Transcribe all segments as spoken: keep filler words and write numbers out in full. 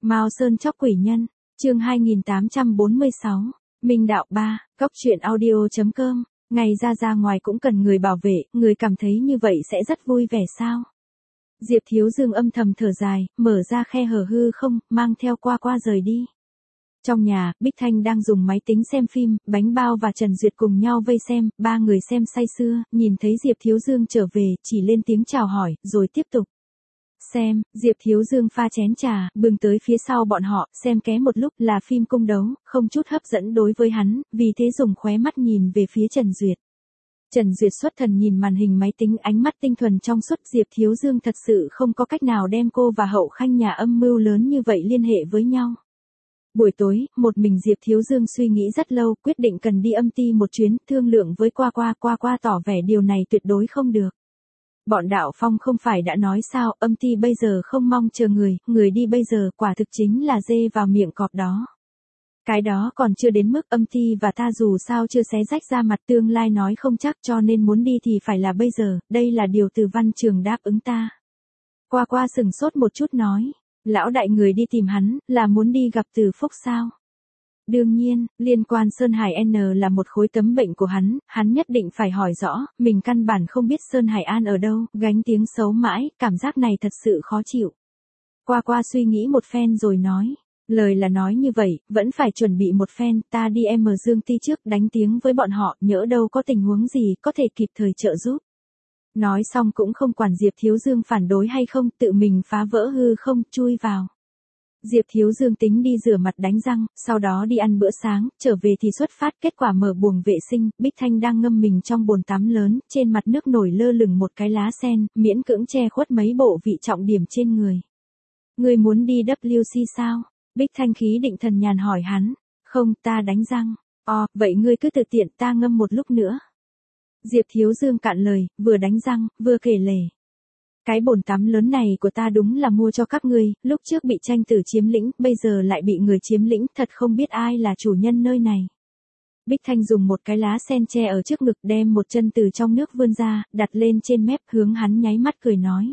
Mao Sơn chóc quỷ nhân, chương hai nghìn tám trăm bốn mươi sáu, Minh đạo ba, Cóc truyện audio chấm com, ngày ra ra ngoài cũng cần người bảo vệ, người cảm thấy như vậy sẽ rất vui vẻ sao? Diệp Thiếu Dương âm thầm thở dài, mở ra khe hở hư không, mang theo qua qua rời đi. Trong nhà, Bích Thanh đang dùng máy tính xem phim, Bánh Bao và Trần Duyệt cùng nhau vây xem, ba người xem say sưa, nhìn thấy Diệp Thiếu Dương trở về, chỉ lên tiếng chào hỏi, rồi tiếp tục xem. Diệp Thiếu Dương pha chén trà, bưng tới phía sau bọn họ, xem ké một lúc là phim cung đấu, không chút hấp dẫn đối với hắn, vì thế dùng khóe mắt nhìn về phía Trần Duyệt. Trần Duyệt xuất thần nhìn màn hình máy tính, ánh mắt tinh thuần trong suốt. Diệp Thiếu Dương thật sự không có cách nào đem cô và Hậu Khanh nhà âm mưu lớn như vậy liên hệ với nhau. Buổi tối, một mình Diệp Thiếu Dương suy nghĩ rất lâu, quyết định cần đi âm ty một chuyến, thương lượng với Qua Qua, Qua Qua tỏ vẻ điều này tuyệt đối không được. Bọn Đạo Phong không phải đã nói sao, âm ty bây giờ không mong chờ người, người đi bây giờ quả thực chính là dê vào miệng cọp đó. Cái đó còn chưa đến mức, âm ty và ta dù sao chưa xé rách ra mặt, tương lai nói không chắc, cho nên muốn đi thì phải là bây giờ, đây là điều Từ Văn Trường đáp ứng ta. Qua Qua sừng sốt một chút nói, lão đại người đi tìm hắn, là muốn đi gặp Từ Phúc sao? Đương nhiên, liên quan Sơn Hải N là một khối tấm bệnh của hắn, hắn nhất định phải hỏi rõ, mình căn bản không biết Sơn Hải An ở đâu, gánh tiếng xấu mãi, cảm giác này thật sự khó chịu. Qua Qua suy nghĩ một phen rồi nói, lời là nói như vậy, vẫn phải chuẩn bị một phen, ta đi em ở Dương Ti trước, đánh tiếng với bọn họ, nhỡ đâu có tình huống gì, có thể kịp thời trợ giúp. Nói xong cũng không quản Diệp Thiếu Dương phản đối hay không, tự mình phá vỡ hư không, chui vào. Diệp Thiếu Dương tính đi rửa mặt đánh răng, sau đó đi ăn bữa sáng, trở về thì xuất phát, kết quả mở buồng vệ sinh, Bích Thanh đang ngâm mình trong bồn tắm lớn, trên mặt nước nổi lơ lửng một cái lá sen, miễn cưỡng che khuất mấy bộ vị trọng điểm trên người. Người muốn đi W C sao? Bích Thanh khí định thần nhàn hỏi hắn. Không, ta đánh răng. Ồ, vậy ngươi cứ tự tiện, ta ngâm một lúc nữa. Diệp Thiếu Dương cạn lời, vừa đánh răng, vừa kể lể. Cái bồn tắm lớn này của ta đúng là mua cho các ngươi, lúc trước bị tranh tử chiếm lĩnh, bây giờ lại bị người chiếm lĩnh, thật không biết ai là chủ nhân nơi này. Bích Thanh dùng một cái lá sen che ở trước ngực, đem một chân từ trong nước vươn ra, đặt lên trên mép, hướng hắn nháy mắt cười nói.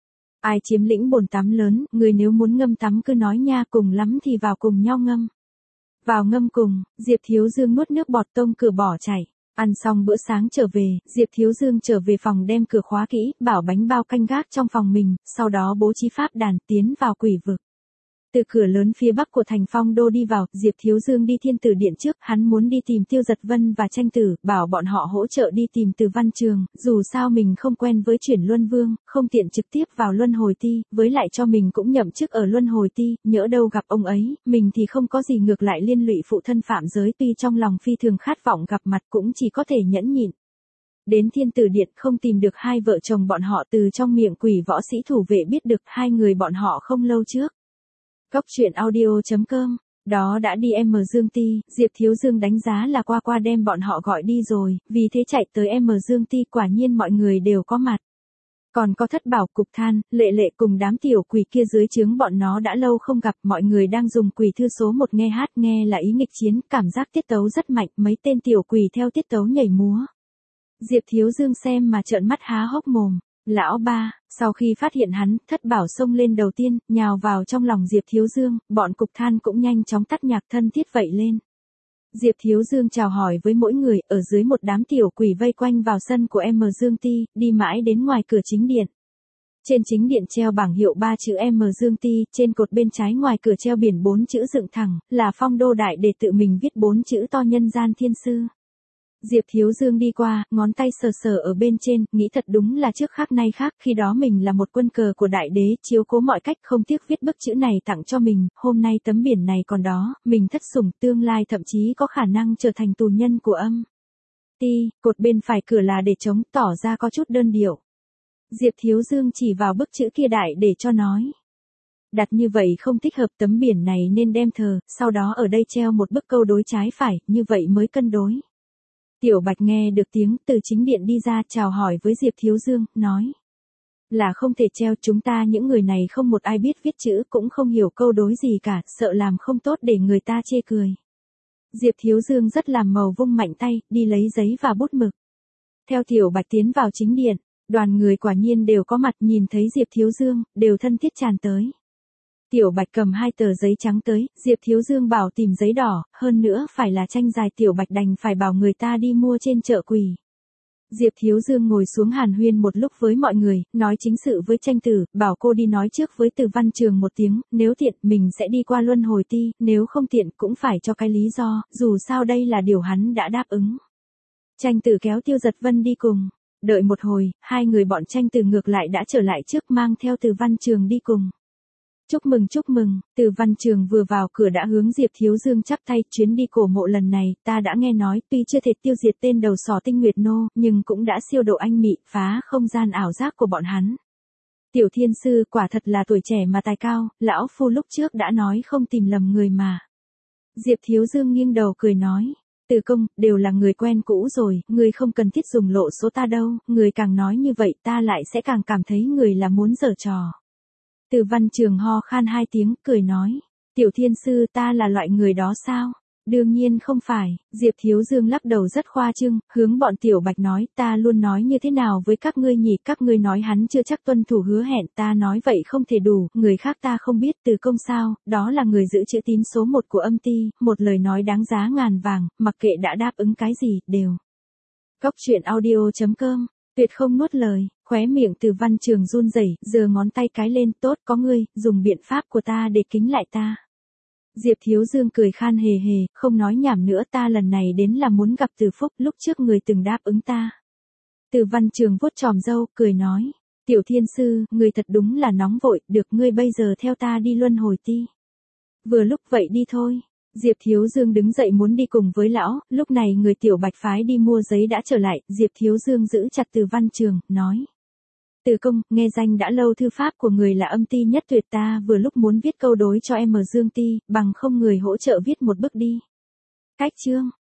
Ai chiếm lĩnh bồn tắm lớn, người nếu muốn ngâm tắm cứ nói nha, cùng lắm thì vào cùng nhau ngâm. Vào ngâm cùng, Diệp Thiếu Dương nuốt nước bọt tông cửa bỏ chạy. Ăn xong bữa sáng trở về, Diệp Thiếu Dương trở về phòng đem cửa khóa kỹ, bảo Bánh Bao canh gác trong phòng mình, sau đó bố trí pháp đàn tiến vào quỷ vực. Từ cửa lớn phía bắc của thành Phong Đô đi vào, Diệp Thiếu Dương đi Thiên Tử Điện trước, hắn muốn đi tìm Tiêu Giật Vân và Tranh Tử, bảo bọn họ hỗ trợ đi tìm Từ Văn Trường, dù sao mình không quen với chuyển Luân Vương, không tiện trực tiếp vào Luân Hồi Ti, với lại cho mình cũng nhậm chức ở Luân Hồi Ti, nhỡ đâu gặp ông ấy, mình thì không có gì ngược lại liên lụy phụ thân phạm giới, tuy trong lòng phi thường khát vọng gặp mặt cũng chỉ có thể nhẫn nhịn. Đến Thiên Tử Điện không tìm được hai vợ chồng bọn họ, từ trong miệng quỷ võ sĩ thủ vệ biết được hai người bọn họ không lâu trước. Cóc truyện audio chấm com, đó đã đi em ở Dương Ti, Diệp Thiếu Dương đánh giá là Qua Qua đem bọn họ gọi đi rồi, vì thế chạy tới em ở Dương Ti, quả nhiên mọi người đều có mặt. Còn có Thất Bảo, Cục Than, Lệ Lệ cùng đám tiểu quỷ kia dưới trướng bọn nó đã lâu không gặp, mọi người đang dùng quỷ thư số một nghe hát, nghe là ý nghịch chiến, cảm giác tiết tấu rất mạnh, mấy tên tiểu quỷ theo tiết tấu nhảy múa. Diệp Thiếu Dương xem mà trợn mắt há hốc mồm. Lão ba, sau khi phát hiện hắn, Thất Bảo xông lên đầu tiên, nhào vào trong lòng Diệp Thiếu Dương, bọn Cục Than cũng nhanh chóng tắt nhạc thân thiết vậy lên. Diệp Thiếu Dương chào hỏi với mỗi người, ở dưới một đám tiểu quỷ vây quanh vào sân của em Dương Ti, đi mãi đến ngoài cửa chính điện. Trên chính điện treo bảng hiệu ba chữ em Dương Ti, trên cột bên trái ngoài cửa treo biển bốn chữ dựng thẳng, là Phong Đô Đại để tự mình viết bốn chữ to Nhân Gian Thiên Sư. Diệp Thiếu Dương đi qua, ngón tay sờ sờ ở bên trên, nghĩ thật đúng là trước khác nay khác, khi đó mình là một quân cờ của đại đế, chiếu cố mọi cách không tiếc viết bức chữ này tặng cho mình, hôm nay tấm biển này còn đó, mình thất sủng, tương lai thậm chí có khả năng trở thành tù nhân của âm ti, cột bên phải cửa là để trống, tỏ ra có chút đơn điệu. Diệp Thiếu Dương chỉ vào bức chữ kia đại để cho nói. Đặt như vậy không thích hợp, tấm biển này nên đem thờ, sau đó ở đây treo một bức câu đối trái phải, như vậy mới cân đối. Tiểu Bạch nghe được tiếng từ chính điện đi ra, chào hỏi với Diệp Thiếu Dương, nói. Là không thể treo, chúng ta những người này không một ai biết viết chữ, cũng không hiểu câu đối gì cả, sợ làm không tốt để người ta chê cười. Diệp Thiếu Dương rất làm màu, vung mạnh tay, đi lấy giấy và bút mực. Theo Tiểu Bạch tiến vào chính điện, đoàn người quả nhiên đều có mặt, nhìn thấy Diệp Thiếu Dương, đều thân thiết tràn tới. Tiểu Bạch cầm hai tờ giấy trắng tới, Diệp Thiếu Dương bảo tìm giấy đỏ, hơn nữa phải là tranh dài. Tiểu Bạch đành phải bảo người ta đi mua trên chợ quỳ. Diệp Thiếu Dương ngồi xuống hàn huyên một lúc với mọi người, nói chính sự với Tranh Tử, bảo cô đi nói trước với Từ Văn Trường một tiếng, nếu tiện mình sẽ đi qua Luân Hồi Ti, nếu không tiện cũng phải cho cái lý do, dù sao đây là điều hắn đã đáp ứng. Tranh Tử kéo Tiêu Giật Vân đi cùng. Đợi một hồi, hai người bọn Tranh Tử ngược lại đã trở lại trước mang theo Từ Văn Trường đi cùng. Chúc mừng chúc mừng, Từ Văn Trường vừa vào cửa đã hướng Diệp Thiếu Dương chắp tay, chuyến đi cổ mộ lần này, ta đã nghe nói, tuy chưa thể tiêu diệt tên đầu sỏ Tinh Nguyệt Nô, nhưng cũng đã siêu độ anh mị, phá không gian ảo giác của bọn hắn. Tiểu Thiên Sư quả thật là tuổi trẻ mà tài cao, lão phu lúc trước đã nói không tìm lầm người mà. Diệp Thiếu Dương nghiêng đầu cười nói, Từ công, đều là người quen cũ rồi, người không cần thiết dùng lộ số ta đâu, người càng nói như vậy ta lại sẽ càng cảm thấy người là muốn giở trò. Từ Văn Trường ho khan hai tiếng, cười nói, Tiểu Thiên Sư ta là loại người đó sao? Đương nhiên không phải, Diệp Thiếu Dương lắc đầu rất khoa trương, hướng bọn Tiểu Bạch nói, ta luôn nói như thế nào với các ngươi nhỉ, các ngươi nói hắn chưa chắc tuân thủ hứa hẹn, ta nói vậy không thể đủ, người khác ta không biết. Từ công sao, đó là người giữ chữ tín số một của âm ty, một lời nói đáng giá ngàn vàng, mặc kệ đã đáp ứng cái gì, đều. Cóc truyện audio chấm com, tuyệt không nuốt lời. Khóe miệng Từ Văn Trường run rẩy, giơ ngón tay cái lên, tốt, có ngươi, dùng biện pháp của ta để kính lại ta. Diệp Thiếu Dương cười khan hề hề, không nói nhảm nữa, ta lần này đến là muốn gặp Từ Phúc, lúc trước người từng đáp ứng ta. Từ Văn Trường vuốt chòm râu, cười nói, Tiểu Thiên Sư, người thật đúng là nóng vội, được, ngươi bây giờ theo ta đi Luân Hồi Ti. Vừa lúc vậy đi thôi. Diệp Thiếu Dương đứng dậy muốn đi cùng với lão, lúc này người Tiểu Bạch phái đi mua giấy đã trở lại, Diệp Thiếu Dương giữ chặt Từ Văn Trường, nói. Từ công, nghe danh đã lâu, thư pháp của người là âm ti nhất tuyệt, ta vừa lúc muốn viết câu đối cho em ở Dương Ti, bằng không người hỗ trợ viết một bức đi. Cách chương.